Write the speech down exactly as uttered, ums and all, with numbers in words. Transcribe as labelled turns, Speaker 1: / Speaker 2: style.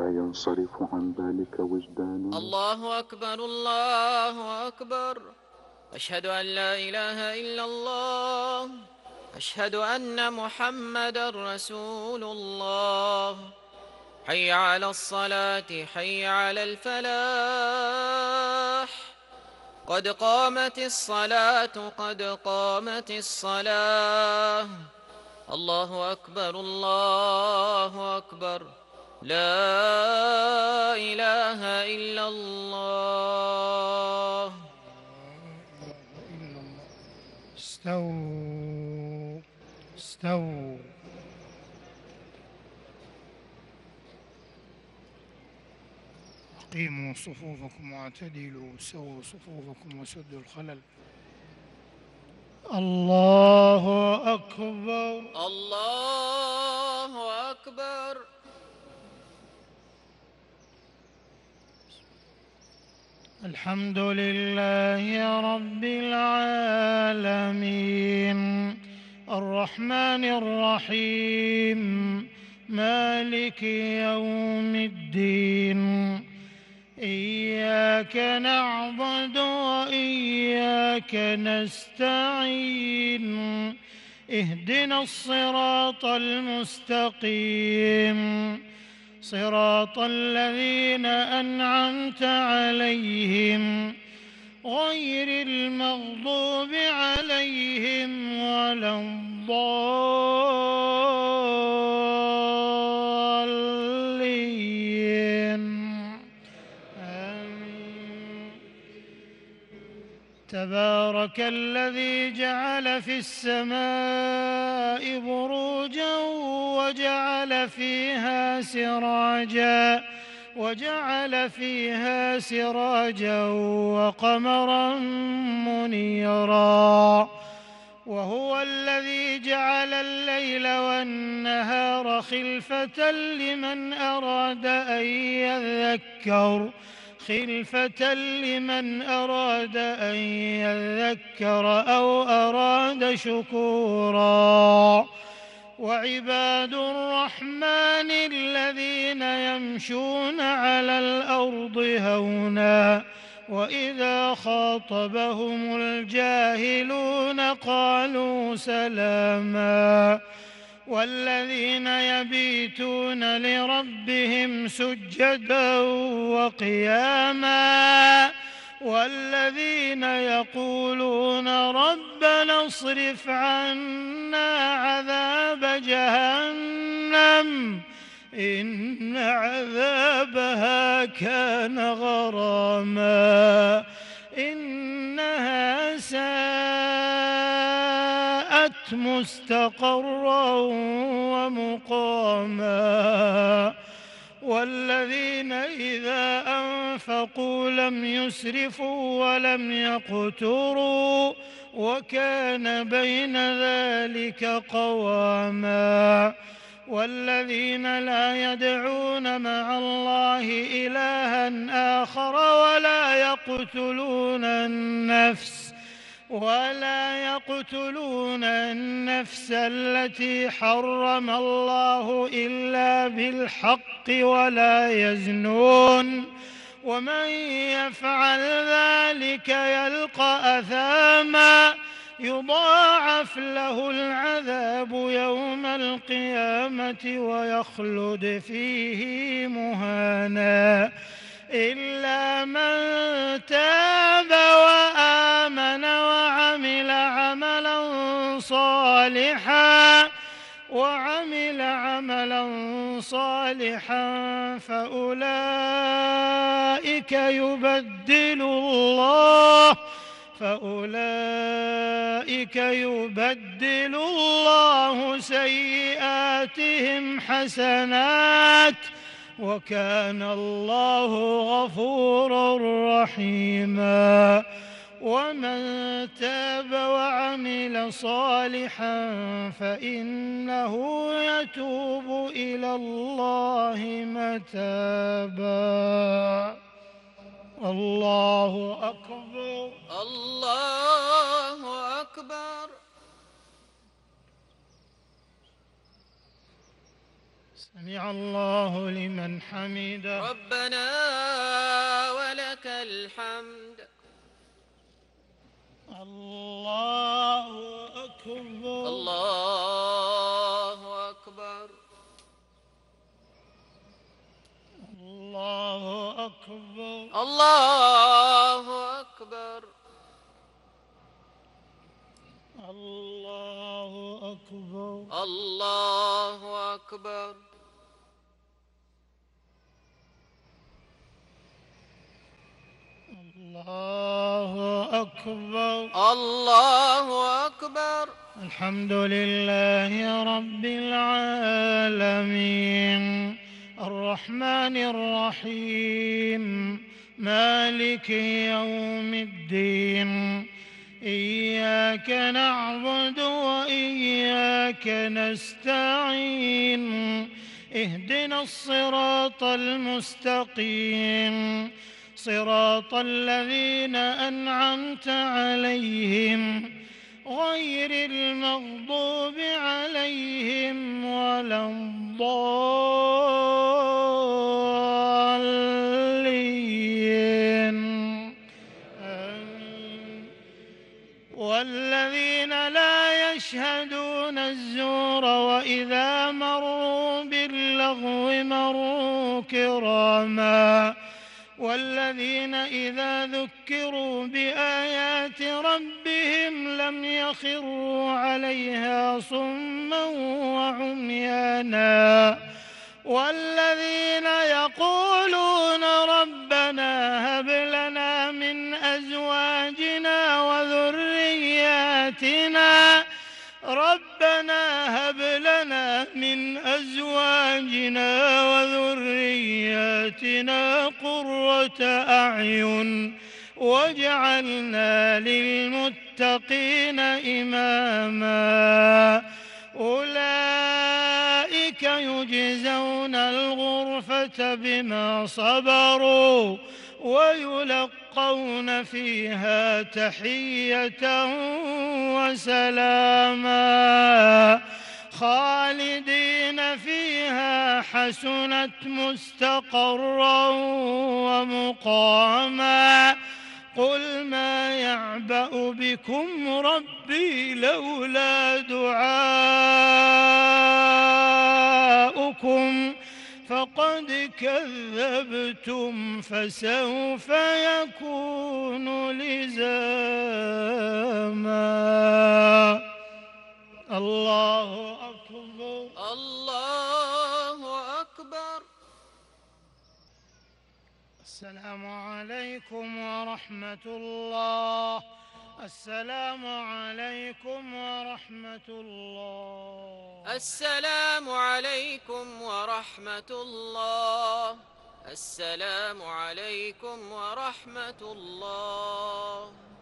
Speaker 1: لا ينصرف عن ذلك وجداننا.
Speaker 2: الله أكبر الله أكبر، أشهد أن لا إله إلا الله، أشهد أن محمدا رسول الله. حي على الصلاة حي على الفلاح، قد قامت الصلاة قد قامت الصلاة. الله أكبر الله أكبر، لا إله إلا الله.
Speaker 3: استووا استووا. أقيموا صفوفكم واعتدلوا، سووا صفوفكم وسدوا الخلل. الله أكبر
Speaker 2: الله أكبر.
Speaker 3: الحمد لله رب العالمين، الرحمن الرحيم، مالك يوم الدين. إياك نعبد وإياك نستعين، اهدنا الصراط المستقيم، صراط الذين أنعمت عليهم غير المغضوب عليهم ولا الضالين. آمين. تبارك الذي جعل في السماء بروجا وجعل فيها سراجا وجعل فيها سراجا وقمرا منيرا. وهو الذي جعل الليل والنهار خلفة لمن أراد أن يذكر خلفة لمن أراد أن يذكر أو أراد شكورا. وعباد الرحمن الذين يمشون على الأرض هونا وإذا خاطبهم الجاهلون قالوا سلاما. والذين يبيتون لربهم سجدا وقياما. والذين يقولون ربنا اصرف عنا عذاب جهنم إن عذابها كان غراما إنها ساءت مستقرا ومقاما. والذين إذا أنفقوا لم يسرفوا ولم يقتروا وكان بين ذلك قواما. والذين لا يدعون مع الله إلها آخر ولا يقتلون النفس ولا يقتلون النفس التي حرم الله إلا بالحق ولا يزنون ومن يفعل ذلك يلقى أثاما يضاعف له العذاب يوم القيامة ويخلد فيه مهانا إلا من تاب وآمن وعمل عملا صالحا وعمل عملا صالحا فأولئك يبدل الله فأولئك يبدل الله سيئاتهم حسنات وكان الله غفورا رحيما. ومن تاب وعمل صالحا فإنه يتوب إلى الله متابا. الله أكبر
Speaker 2: الله أكبر.
Speaker 3: سمع سمع الله لمن حمده.
Speaker 2: ربنا ولك الحمد.
Speaker 3: الله أكبر.
Speaker 2: الله أكبر.
Speaker 3: الله أكبر.
Speaker 2: الله أكبر.
Speaker 3: الله أكبر.
Speaker 2: الله أكبر.
Speaker 3: الله أكبر.
Speaker 2: الله أكبر.
Speaker 3: الحمد لله رب العالمين الرحمن الرحيم مالك يوم الدين إياك نعبد وإياك نستعين اهدنا الصراط المستقيم صراط الذين أنعمت عليهم غير المغضوب عليهم ولا الضالين آمين. والذين لا يشهدون الزور وإذا مروا باللغو مروا كراما والذين إذا ذكروا بآيات ربهم لم يخروا عليها صما وعميانا والذين يقولون ربنا هب لنا من أزواجنا وذرياتنا ربنا هب لنا من أزواجنا وذرياتنا قرة أعين واجعلنا للمتقين إماما أولئك يجزون الغرفة بما صبروا ويلقون فيها تحية وسلاما خالدين فيها حسنت مستقرا ومقاما قل ما يعبأ بكم ربي لولا دعاؤكم فقد كذبتم فسوف يكون لزاما الله أكبر.
Speaker 2: الله أكبر.
Speaker 3: السلام عليكم ورحمة الله. السلام عليكم ورحمة الله.
Speaker 2: السلام عليكم ورحمة الله. السلام عليكم ورحمة الله.